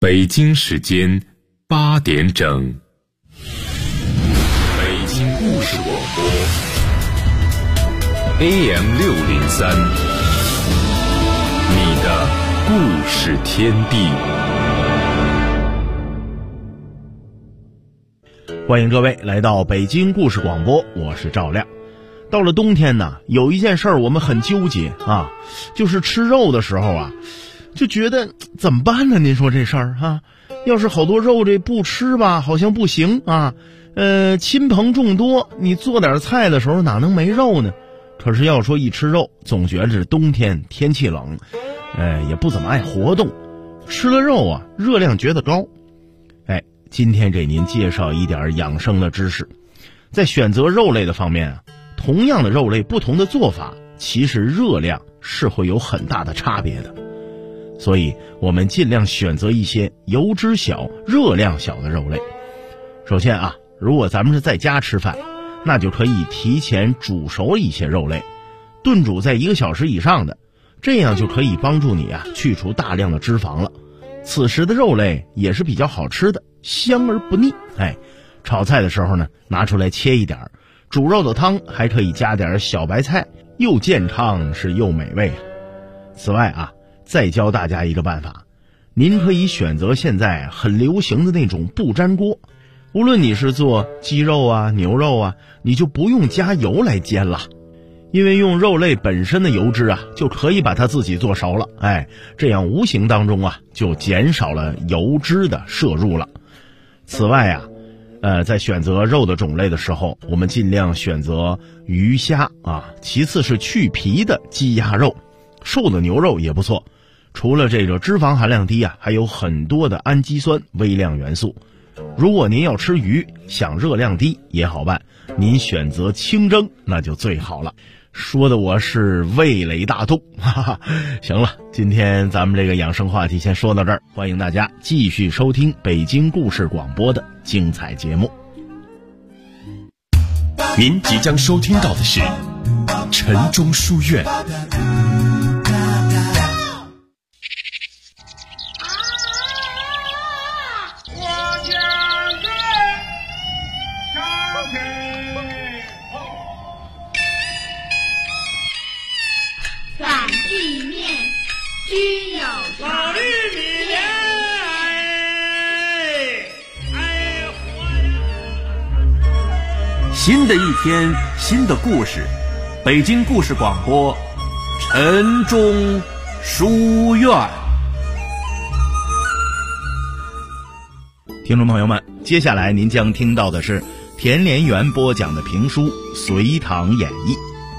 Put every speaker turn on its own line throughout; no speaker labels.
北京时间8点整，北京故事广播 AM603，你的故事天地。
欢迎各位来到北京故事广播，我是赵亮。到了冬天呢，有一件事儿我们很纠结啊，就是吃肉的时候啊，就觉得怎么办呢？您说这事儿啊，要是好多肉这不吃吧，好像不行啊。亲朋众多，你做点菜的时候哪能没肉呢？可是要说一吃肉，总觉着冬天天气冷，也不怎么爱活动，吃了肉啊，热量觉得高。今天给您介绍一点养生的知识。在选择肉类的方面啊，同样的肉类不同的做法，其实热量是会有很大的差别的。所以我们尽量选择一些油脂小、热量小的肉类。首先啊，如果咱们是在家吃饭，那就可以提前煮熟一些肉类，炖煮在1个小时以上的，这样就可以帮助你啊去除大量的脂肪了。此时的肉类也是比较好吃的，香而不腻。炒菜的时候呢，拿出来切一点，煮肉的汤还可以加点小白菜，又健康是又美味。此外啊，再教大家一个办法，您可以选择现在很流行的那种不粘锅，无论你是做鸡肉啊、牛肉啊，你就不用加油来煎了，因为用肉类本身的油脂啊，就可以把它自己做熟了。这样无形当中啊，就减少了油脂的摄入了。此外啊，在选择肉的种类的时候，我们尽量选择鱼虾啊，其次是去皮的鸡鸭肉，瘦的牛肉也不错。除了这个脂肪含量低啊，还有很多的氨基酸微量元素。如果您要吃鱼，想热量低也好办，您选择清蒸那就最好了。说的我是味蕾大动，行了，今天咱们这个养生话题先说到这儿，欢迎大家继续收听北京故事广播的精彩节目。
您即将收听到的是晨钟书院。
新的一天，新的故事，北京故事广播，晨钟书院。
听众朋友们，接下来您将听到的是田连元播讲的评书《隋唐演义》。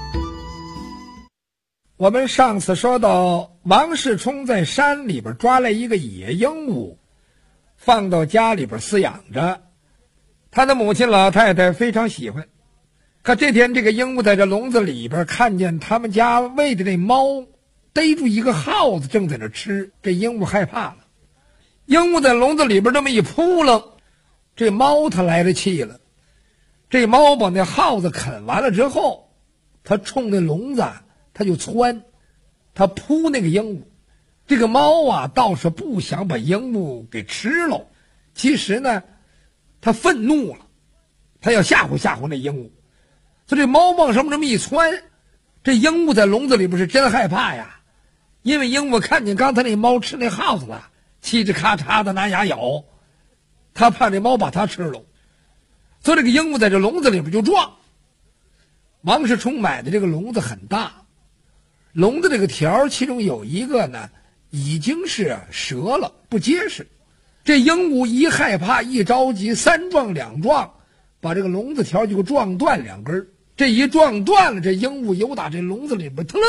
我们上次说到，王世充在山里边抓来一个野鹦鹉，放到家里边饲养着。他的母亲老太太非常喜欢，可这天这个鹦鹉在这笼子里边看见他们家喂的那猫逮住一个耗子正在那吃，这鹦鹉害怕了。鹦鹉在笼子里边这么一扑棱，这猫它来了气了。这猫把那耗子啃完了之后，它冲那笼子它就窜，它扑那个鹦鹉。这个猫啊倒是不想把鹦鹉给吃了，其实呢他愤怒了，他要吓唬吓唬那鹦鹉。所以这猫往上这么一窜，这鹦鹉在笼子里边是真害怕呀，因为鹦鹉看见刚才那猫吃那耗子了，嘁哧咔嚓的拿牙咬，他怕这猫把它吃了，所以这个鹦鹉在这笼子里边就撞。王世充买的这个笼子很大，笼子这个条其中有一个呢已经是折了，不结实。这鹦鹉一害怕一着急，三撞两撞，把这个笼子条就撞断2根。这一撞断了，这鹦鹉由打这笼子里边腾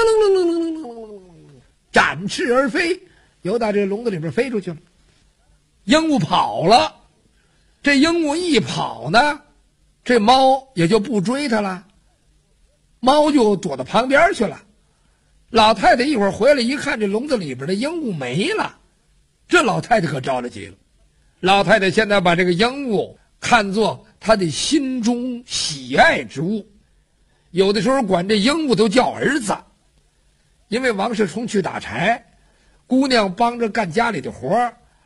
展翅而飞，由打这笼子里边飞出去了。鹦鹉跑了，这鹦鹉一跑呢，这猫也就不追它了，猫就躲到旁边去了。老太太一会儿回来一看，这笼子里边的鹦鹉没了，这老太太可着了急了。老太太现在把这个鹦鹉看作她的心中喜爱之物，有的时候管这鹦鹉都叫儿子。因为王世充去打柴，姑娘帮着干家里的活，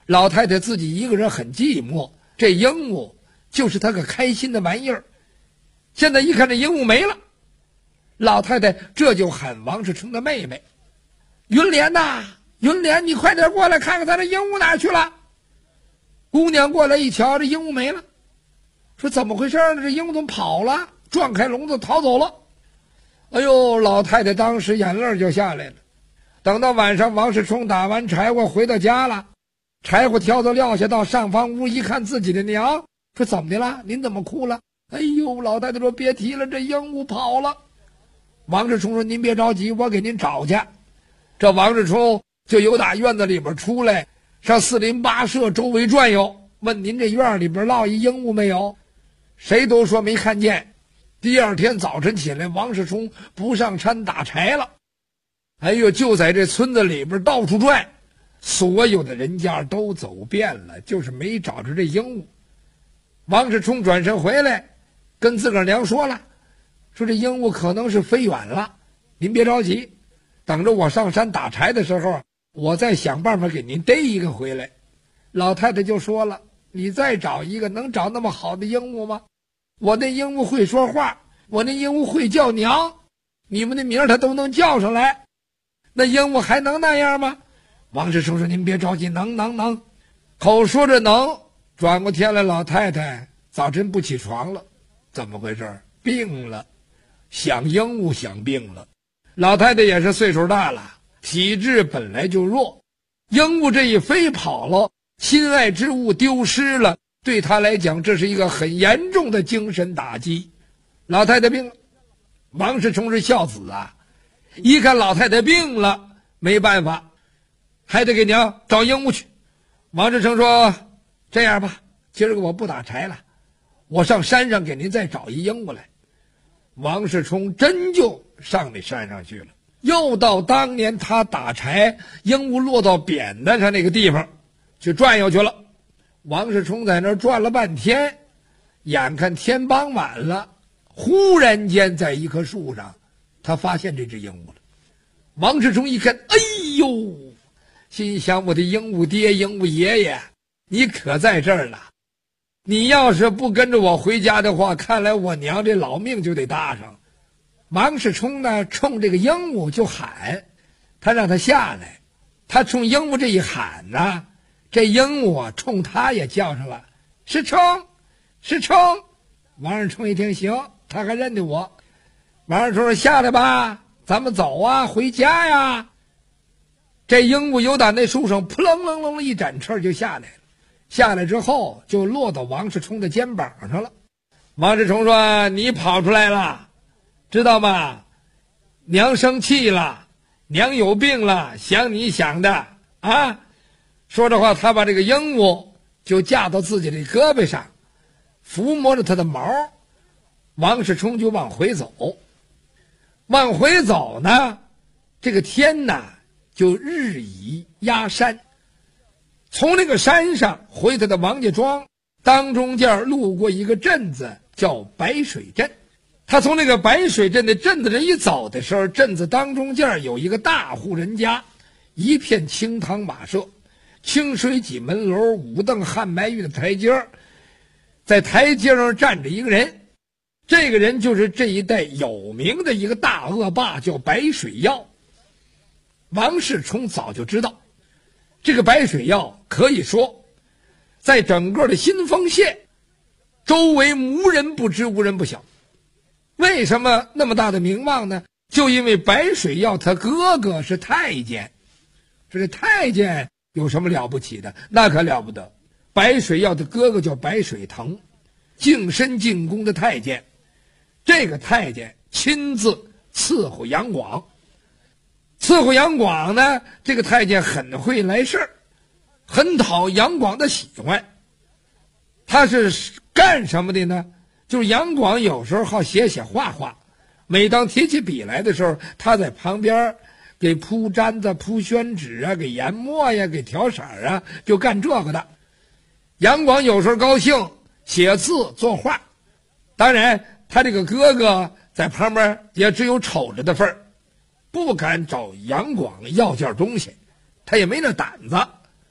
老太太自己一个人很寂寞，这鹦鹉就是她个开心的玩意儿。现在一看这鹦鹉没了，老太太这就喊王世充的妹妹云莲呐，云莲，你快点过来看看咱这鹦鹉哪去了。姑娘过来一瞧，这鹦鹉没了，说怎么回事呢？这鹦鹉怎么跑了？撞开笼子逃走了。哎呦，老太太当时眼泪就下来了。等到晚上，王世充打完柴火回到家了，柴火挑子撂下，到上房屋一看自己的娘，说怎么的了？您怎么哭了？哎呦，老太太说别提了，这鹦鹉跑了。王世充说您别着急，我给您找去。这王世充就由打院子里边出来，上四邻八舍周围转悠，问您这院里边落一鹦鹉没有？谁都说没看见。第二天早晨起来，王世充不上山打柴了。哎呦，就在这村子里边到处转，所有的人家都走遍了，就是没找着这鹦鹉。王世充转身回来，跟自个儿娘说了，说这鹦鹉可能是飞远了，您别着急，等着我上山打柴的时候，我再想办法给您逮一个回来。老太太就说了，你再找一个，能找那么好的鹦鹉吗？我那鹦鹉会说话，我那鹦鹉会叫娘，你们的名儿它都能叫上来，那鹦鹉还能那样吗？王世充说您别着急，能。口说着能，转过天来，老太太早晨不起床了。怎么回事？病了，想鹦鹉想病了。老太太也是岁数大了，体质本来就弱，鹦鹉这一飞跑了，心爱之物丢失了，对她来讲这是一个很严重的精神打击。老太太病了，王世充是孝子啊，一看老太太病了，没办法，还得给娘找鹦鹉去。王世充说这样吧，今儿个我不打柴了，我上山上给您再找一鹦鹉来。王世充真就上那山上去了，又到当年他打柴鹦鹉落到扁担上那个地方去转悠去了。王世充在那儿转了半天，眼看天傍晚了，忽然间在一棵树上他发现这只鹦鹉了。王世充一看，哎呦，心想我的鹦鹉爹鹦鹉爷爷，你可在这儿呢，你要是不跟着我回家的话，看来我娘这老命就得搭上。王世充呢冲这个鹦鹉就喊，他让他下来，他冲鹦鹉这一喊呢，这鹦鹉啊冲他也叫上了，世充，世充。王世充一听行，他还认得我。王世充说下来吧，咱们走啊，回家呀。这鹦鹉由打那树上扑棱棱棱一展翅就下来了，下来之后就落到王世充的肩膀上了。王世充说你跑出来了，知道吗？娘生气了，娘有病了，想你想的啊。说这话，他把这个鹦鹉就架到自己的胳膊上，抚摸着他的毛。王世充就往回走，往回走呢，这个天呐就日以压山。从那个山上回他的王家庄，当中间路过一个镇子叫白水镇。他从那个白水镇的镇子上一走的时候，镇子当中间有一个大户人家，一片青堂马舍，清水几门楼，五凳汉白玉的台阶，在台阶上站着一个人，这个人就是这一带有名的一个大恶霸，叫白水耀。王世充早就知道，这个白水耀可以说在整个的新丰县周围无人不知，无人不晓。为什么那么大的名望呢？就因为白水耀他哥哥是太监。这太监有什么了不起的？那可了不得。白水耀的哥哥叫白水腾，净身净宫的太监。这个太监亲自伺候杨广，伺候杨广呢，这个太监很会来事儿，很讨杨广的喜欢。他是干什么的呢？就是杨广有时候好写画画，每当提起笔来的时候，他在旁边给铺毡子、铺宣纸啊，给研墨呀，给调色啊，就干这个的。杨广有时候高兴写字作画，当然他这个哥哥在旁边也只有瞅着的份儿，不敢找杨广要件东西，他也没那胆子。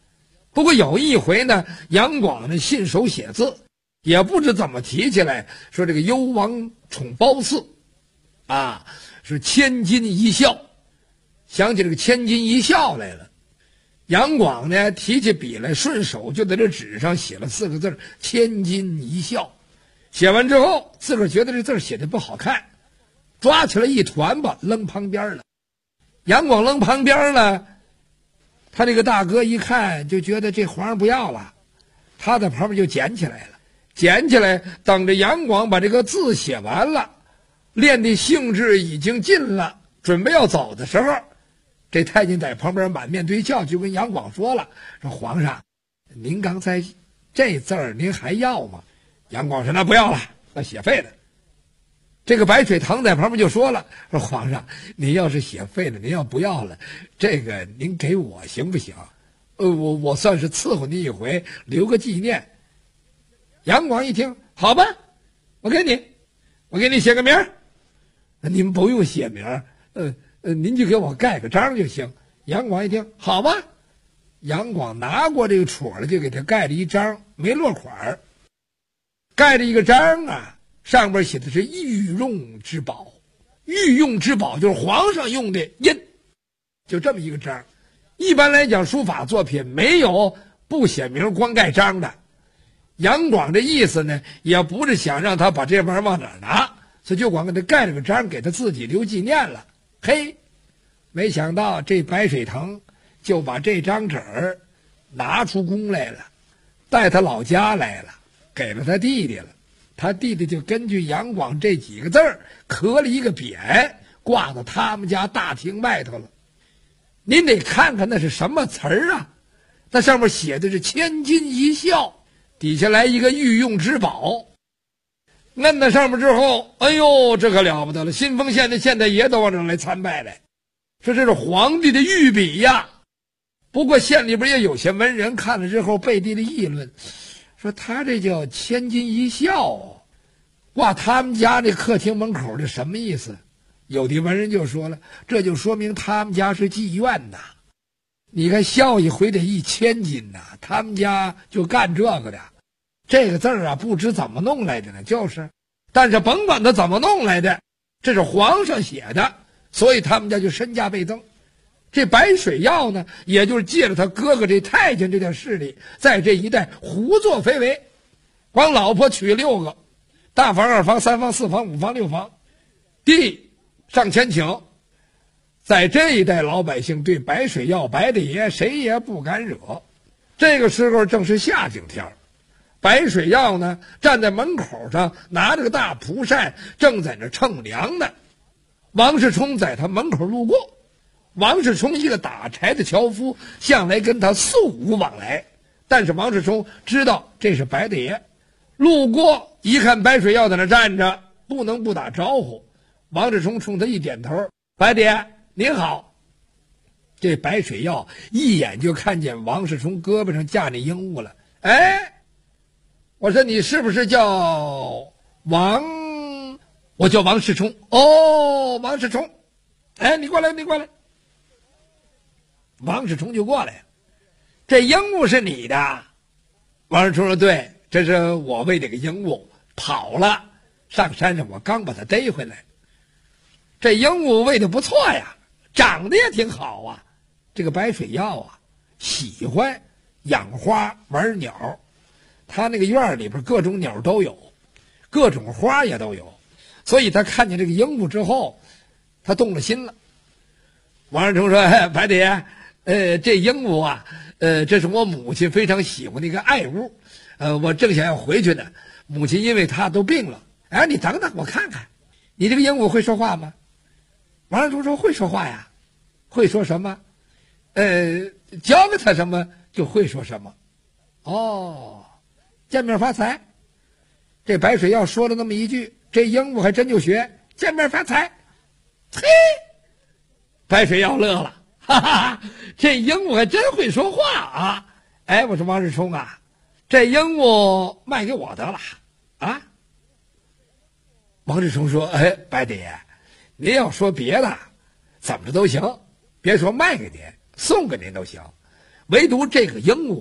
不过有一回呢，杨广呢信手写字，也不知怎么提起来，说这个幽王宠褒姒啊是千金一笑，想起这个千金一笑来了。杨广呢提起笔来，顺手就在这纸上写了4个字，千金一笑。写完之后，自个儿觉得这字写的不好看，抓起来一团吧，扔旁边了。杨广扔旁边了，他这个大哥一看就觉得这皇上不要了，他在旁边就捡起来了，捡起来等着杨广把这个字写完了，练的兴致已经尽了，准备要走的时候，这太监在旁边满面堆笑，就跟杨广说了，说皇上，您刚才这字儿您还要吗？杨广说那不要了，那写废了。这个白水堂在旁边就说了，说皇上，您要是写废了，您要不要了，这个您给我行不行？我算是伺候您一回，留个纪念。杨广一听，好吧，我给你写个名儿。您不用写名儿，您就给我盖个章就行。杨广一听，好吧。杨广拿过这个戳了，就给他盖了一章，没落款儿，盖了一个章啊。上边写的是御用之宝，御用之宝就是皇上用的印，就这么一个章。一般来讲，书法作品没有不写名光盖章的。杨广这意思呢，也不是想让他把这玩意儿往哪儿拿，所以就光给他盖了个章，给他自己留纪念了。嘿，没想到这白水腾就把这张纸儿拿出宫来了，带他老家来了，给了他弟弟了。他弟弟就根据杨广这几个字儿刻了一个匾，挂到他们家大厅外头了。您得看看那是什么词儿啊？那上面写的是千金一笑，底下来一个御用之宝。摁在上面之后，哎呦，这可了不得了！新丰县的县太爷都往这来参拜来，说这是皇帝的御笔呀。不过县里边也有些文人看了之后背地里议论，说他这叫千金一笑，挂他们家这客厅门口，这什么意思？有的文人就说了，这就说明他们家是妓院呐。你看笑一回得1000金呐，他们家就干这个的。这个字儿啊，不知怎么弄来的呢，就是，但是甭管他怎么弄来的，这是皇上写的，所以他们家就身价倍增。这白水耀呢，也就是借着他哥哥这太监这点势力，在这一带胡作非为，光老婆娶6个，大房、2房、3房、4房、5房、6房，地上千顷。在这一带老百姓对白水耀、白大爷谁也不敢惹。这个时候正是夏景天，白水耀呢站在门口上，拿着个大蒲扇，正在那乘凉呢。王世充在他门口路过。王世充一个打柴的樵夫，向来跟他素无往来，但是王世充知道这是白大爷，路过一看白水耀在那站着，不能不打招呼。王世充冲他一点头，白大爷您好。这白水耀一眼就看见王世充胳膊上架那鹦鹉了。哎，我说你是不是叫王？我叫王世充。哦，王世充，哎，你过来。王世充就过来，这鹦鹉是你的？王世充说对，这是我喂这个鹦鹉跑了，上山上我刚把它逮回来。这鹦鹉喂的不错呀，长得也挺好啊。这个白水耀啊，喜欢养花玩鸟，他那个院里边各种鸟都有，各种花也都有，所以他看见这个鹦鹉之后，他动了心了。王世充说，白大爷，这鹦鹉啊，这是我母亲非常喜欢的一个爱物，我正想要回去呢，母亲因为她都病了。哎，你等等，我看看，你这个鹦鹉会说话吗？王世充说会说话呀。会说什么？教给他什么就会说什么。哦，见面发财。这白水耀说了那么一句，这鹦鹉还真就学见面发财。嘿，白水耀乐了，哈哈，这鹦鹉还真会说话啊！哎，我说王世充啊，这鹦鹉卖给我得了啊。王世充说，哎，白大爷，您要说别的怎么着都行，别说卖给您，送给您都行，唯独这个鹦鹉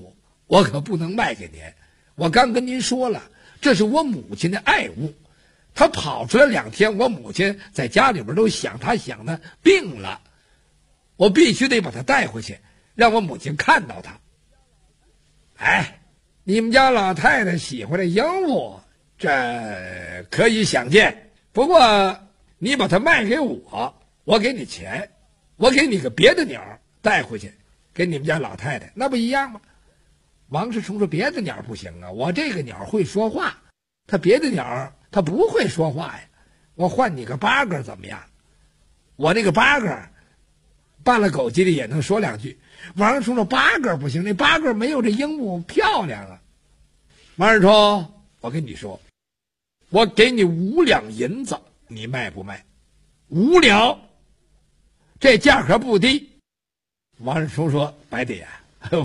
我可不能卖给您。我刚跟您说了，这是我母亲的爱物。她跑出来2天，我母亲在家里边都想她想的病了，我必须得把她带回去，让我母亲看到她。哎，你们家老太太喜欢这鹦鹉，这可以想见。不过你把它卖给我，我给你钱，我给你个别的鸟带回去给你们家老太太，那不一样吗？王世充说别的鸟不行啊，我这个鸟会说话，他别的鸟他不会说话呀。我换你个八哥怎么样？我那个八哥扮了狗急的也能说2句。王世充说八哥不行，那八哥没有这鹦鹉漂亮啊。王世充，我跟你说，我给你5两银子，你卖不卖？5两，这价可不低。王世充说白帝爷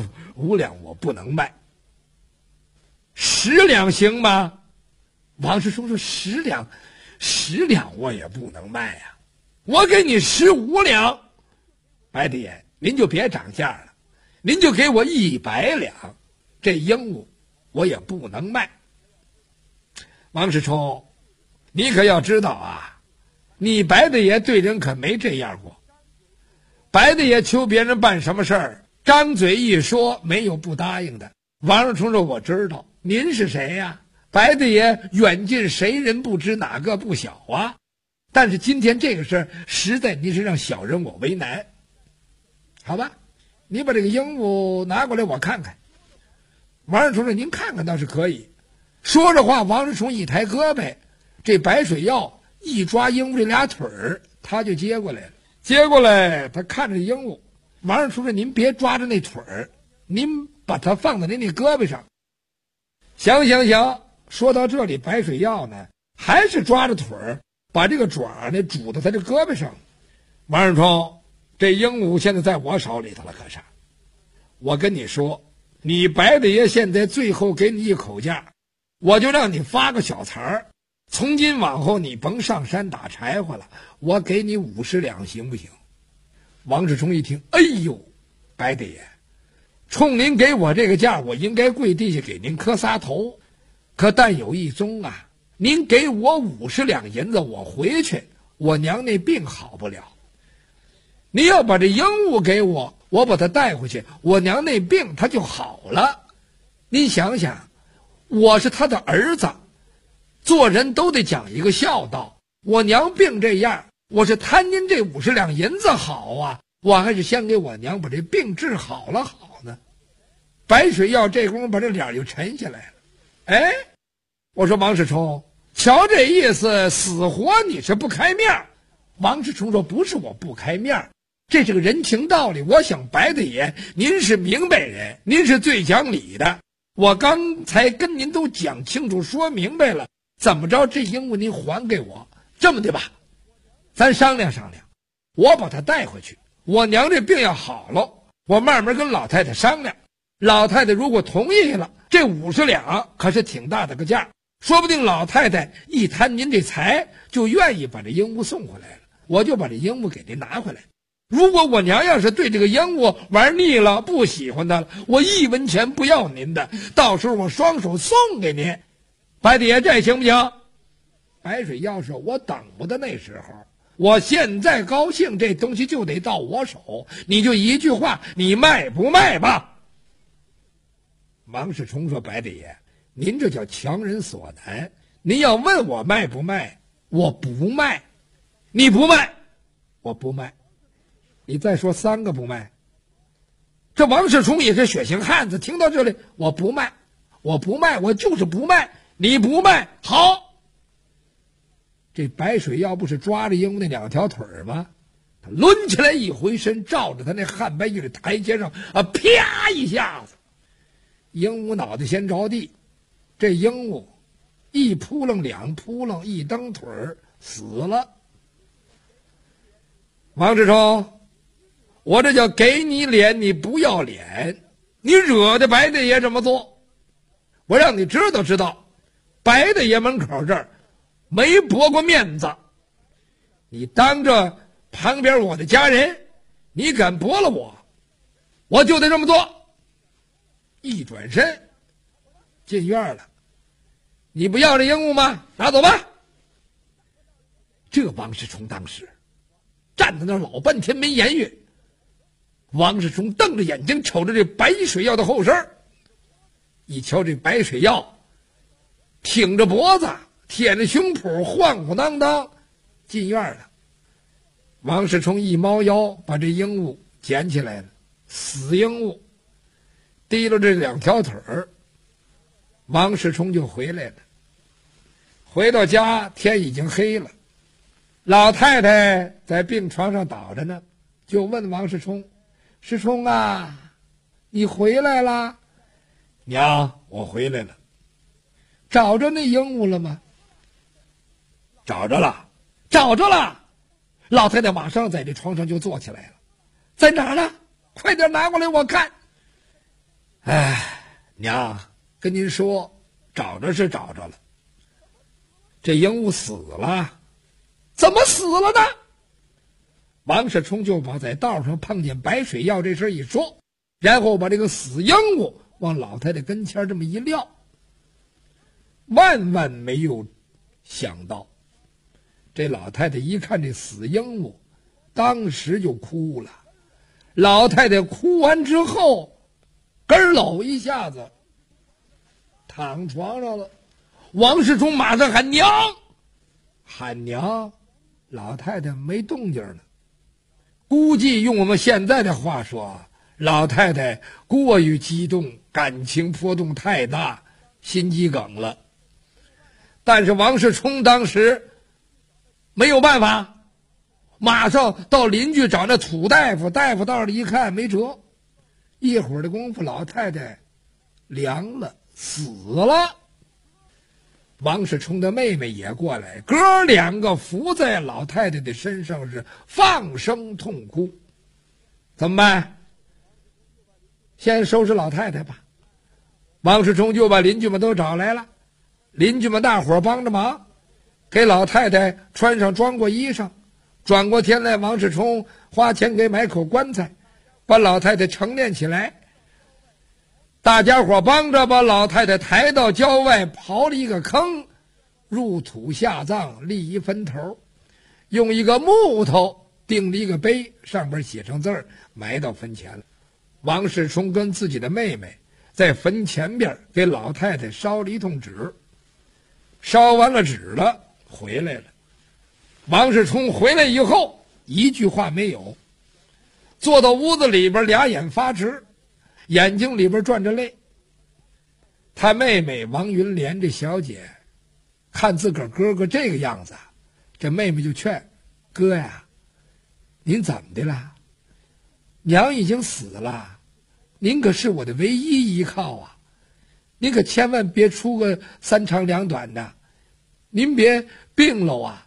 ，5两我不能卖。10两行吗？王世充说10两我也不能卖呀，我给你15两。白帝爷，您就别涨价了，您就给我100两，这鹦鹉我也不能卖。王世充，你可要知道啊，你白帝爷对人可没这样过。白帝爷求别人办什么事儿，张嘴一说没有不答应的。王世充说我知道，您是谁呀？白帝爷远近谁人不知，哪个不晓啊？但是今天这个事儿实在您是让小人我为难。好吧，你把这个鹦鹉拿过来我看看。王世充说您看看倒是可以。说着话，王世充一抬胳膊，这白水药一抓鹦鹉这俩腿儿，他就接过来了。接过来，他看着鹦鹉。王世充说您别抓着那腿儿，您把它放在您那胳膊上。行，说到这里，白水药呢还是抓着腿儿，把这个爪呢拄到他这胳膊上。王世充，这鹦鹉现在在我手里头了，可是我跟你说，你白帝爷现在最后给你一口价，我就让你发个小财儿，从今往后你甭上山打柴火了，我给你50两，行不行？王世充一听，哎呦，白帝爷，冲您给我这个价，我应该跪地下给您磕仨头，可但有一宗啊，您给我50两银子，我回去，我娘那病好不了。你要把这鹦鹉给我，我把它带回去，我娘那病它就好了。您想想，我是他的儿子，做人都得讲一个孝道。我娘病这样，我是贪您这50两银子好啊，我还是先给我娘把这病治好了好呢。白水药这功夫把这脸就沉下来了。哎，我说王世充，瞧这意思，死活你是不开面。王世充说不是我不开面，这是个人情道理。我想白帝爷您是明白人，您是最讲理的，我刚才跟您都讲清楚说明白了，怎么着这鹦鹉您还给我。这么的吧，咱商量商量，我把它带回去，我娘这病要好了，我慢慢跟老太太商量，老太太如果同意了，这50两可是挺大的个价，说不定老太太一贪您这财，就愿意把这鹦鹉送回来了，我就把这鹦鹉给您拿回来。如果我娘要是对这个鹦鹉玩腻了，不喜欢它了，我1文钱不要您的，到时候我双手送给您。白帝爷，这行不行？白水药说我等不得那时候，我现在高兴，这东西就得到我手，你就一句话，你卖不卖吧？王世充说白帝爷，您这叫强人所难，您要问我卖不卖，我不卖。你不卖，我不卖。你再说3个不卖。这王世充也是血性汉子，听到这里，我不卖，我不卖，我就是不卖。你不卖，好。这白水药不是抓着鹦鹉那2条腿吗？他抡起来一回身，照着他那汉白玉的台阶上啊，啪一下子，鹦鹉脑袋先着地，这鹦鹉一扑棱2扑棱，一蹬腿死了。王世充，我这叫给你脸你不要脸，你惹得白帝爷这么做，我让你知道，白帝爷门口这儿没驳过面子，你当着旁边我的家人，你敢驳了我，我就得这么做。一一转身进院了。你不要这鹦鹉吗？拿走吧。这王世充当时站在那儿老半天没言语。王世充瞪着眼睛瞅着这白水药的后身，一瞧这白水药挺着脖子贴着胸脯晃晃荡荡进院了。王世充一猫腰把这鹦鹉捡起来了，死鹦鹉提了这2条腿儿，王世充就回来了。回到家天已经黑了，老太太在病床上倒着呢，就问王世充：世充啊，你回来了？娘，我回来了。找着那鹦鹉了吗？找着了，找着了。老太太马上在这床上就坐起来了。在哪儿呢？快点拿过来我看。哎，娘，跟您说，找着是找着了。这鹦鹉死了。怎么死了呢？王世充就把在道上碰见白水药这事一说，然后把这个死鹦鹉往老太太跟前这么一撂。万万没有想到，这老太太一看这死鹦鹉，当时就哭了。老太太哭完之后，咯搂一下子躺床上了。王世充马上喊娘，喊娘，老太太没动静了。估计用我们现在的话说，老太太过于激动，感情波动太大，心肌梗了。但是王世充当时没有办法，马上到邻居找那土大夫，大夫到这一看没辙，一会儿的功夫老太太凉了，死了。王世充的妹妹也过来，哥2个伏在老太太的身上是放声痛哭。怎么办？先收拾老太太吧。王世充就把邻居们都找来了，邻居们大伙帮着忙，给老太太穿上装过衣裳。转过天来，王世充花钱给买口棺材，把老太太盛殓起来。大家伙帮着把老太太抬到郊外，刨了一个坑，入土下葬，立一坟头，用一个木头钉了一个碑，上边写上字儿，埋到坟前了。王世充跟自己的妹妹在坟前边给老太太烧了一通纸，烧完了纸了，回来了。王世充回来以后一句话没有，坐到屋子里边，俩眼发直，眼睛里边转着泪。他妹妹王云莲这小姐看自个儿哥哥这个样子，这妹妹就劝哥呀，您怎么的了？娘已经死了，您可是我的唯一依靠啊，您可千万别出个3长2短的，您别病了啊。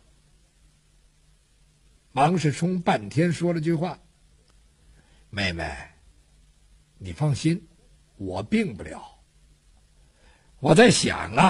王世充半天说了句话：妹妹，你放心，我病不了。我在想啊，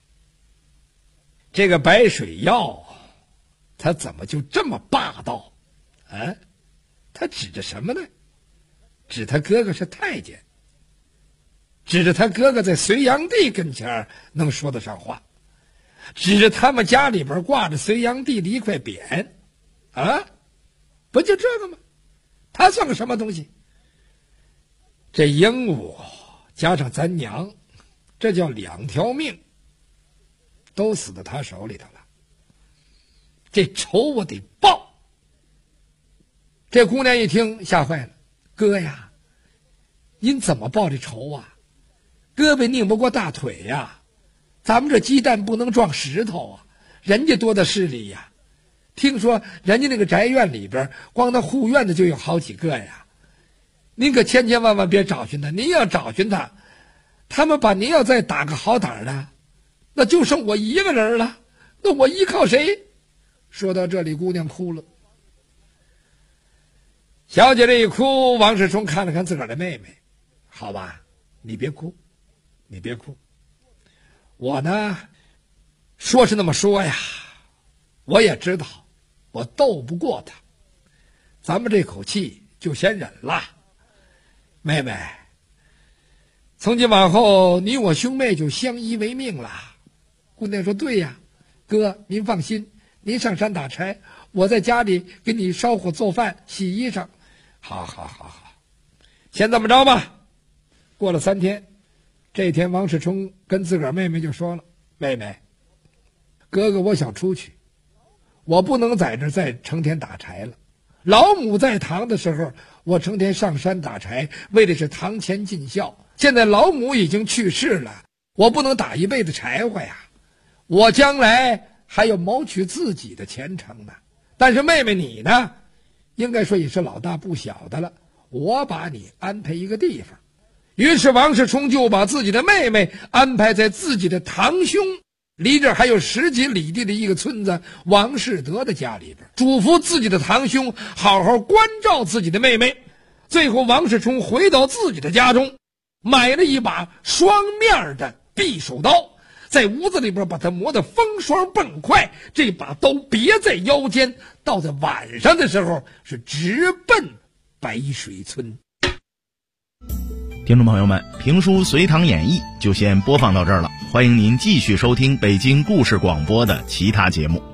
这个白水药他怎么就这么霸道啊？他指着什么呢？指他哥哥是太监，指着他哥哥在隋炀帝跟前能说得上话，指着他们家里边挂着隋炀帝的一块匾啊，不就这个吗？他算个什么东西？这鹦鹉加上咱娘，这叫2条命都死在他手里头了。这仇我得报。这姑娘一听吓坏了，哥呀，您怎么报这仇啊？胳膊拧不过大腿呀，咱们这鸡蛋不能撞石头啊，人家多大势力呀。听说人家那个宅院里边光那护院的就有好几个呀，您可千千万万别找寻他，您要找寻他，他们把您要再打个好歹的，那就剩我一个人了，那我依靠谁？说到这里，姑娘哭了。小姐这一哭，王世充看了看自个儿的妹妹，好吧，你别哭，你别哭。我呢，说是那么说呀，我也知道我斗不过他，咱们这口气就先忍了。妹妹， 从今往后你我兄妹就相依为命了。姑娘说对呀，哥您放心，您上山打柴，我在家里给你烧火做饭洗衣裳。好，先这么着吧。过了3天，这天王世充跟自个儿妹妹就说了，妹妹，哥哥我想出去，我不能在这再成天打柴了。老母在堂的时候，我成天上山打柴，为的是堂前尽孝。现在老母已经去世了，我不能打一辈子柴火呀，我将来还要谋取自己的前程呢。但是妹妹你呢，应该说也是老大不小的了，我把你安排一个地方。于是王世充就把自己的妹妹安排在自己的堂兄离这还有10几里地的一个村子王世德的家里边，嘱咐自己的堂兄好好关照自己的妹妹。最后王世充回到自己的家中，买了一把双面的匕首刀，在屋子里边把它磨得风霜迸快，这把刀别在腰间，到在晚上的时候是直奔白水村。
听众朋友们，评书《隋唐演义》就先播放到这儿了，欢迎您继续收听北京故事广播的其他节目。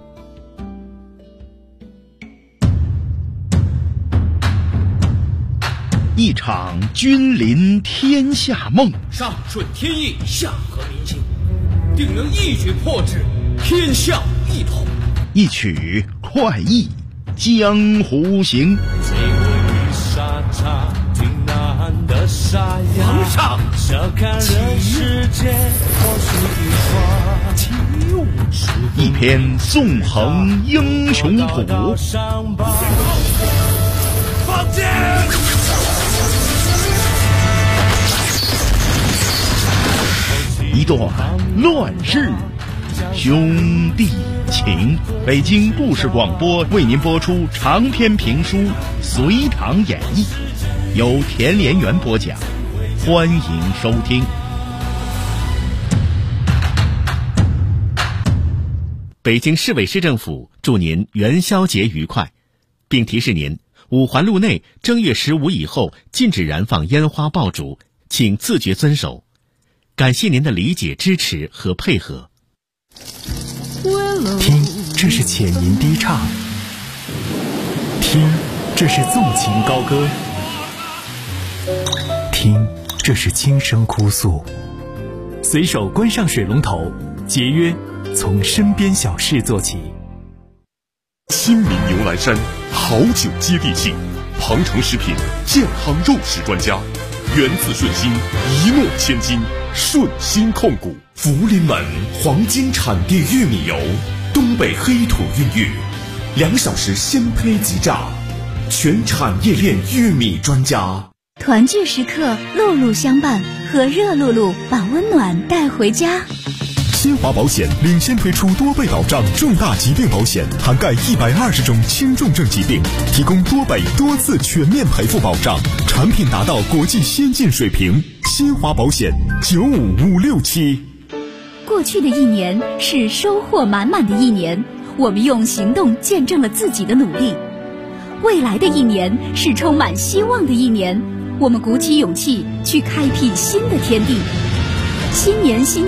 一场君临天下梦，
上顺天意，下合民心，定能一举破之，天下一统。
一曲快意江湖行。
皇上，
一篇纵横英雄谱，
放箭！
一段乱世兄弟情。北京故事广播为您播出长篇评书《隋唐演义》，由田连元播讲，欢迎收听。
北京市委市政府祝您元宵节愉快，并提示您五环路内正月15以后禁止燃放烟花爆竹，请自觉遵守。感谢您的理解、支持和配合。
听，这是浅吟低唱；听，这是纵情高歌；听，这是轻声哭诉。随手关上水龙头，节约从身边小事做起。
亲民牛栏山好酒接地气，庞城食品健康肉食专家，源自顺心，一诺千金，顺心控股。
福临门黄金产地玉米油，东北黑土孕育，2小时鲜胚即榨，全产业链玉米专家。
团聚时刻，路路相伴，和热露露把温暖带回家。
新华保险领先推出多倍保障重大疾病保险，涵盖120种轻重症疾病，提供多倍多次全面赔付保障，产品达到国际先进水平。新华保险95567。
过去的一年是收获满满的一年，我们用行动见证了自己的努力。未来的一年是充满希望的一年，我们鼓起勇气去开辟新的天地。新年新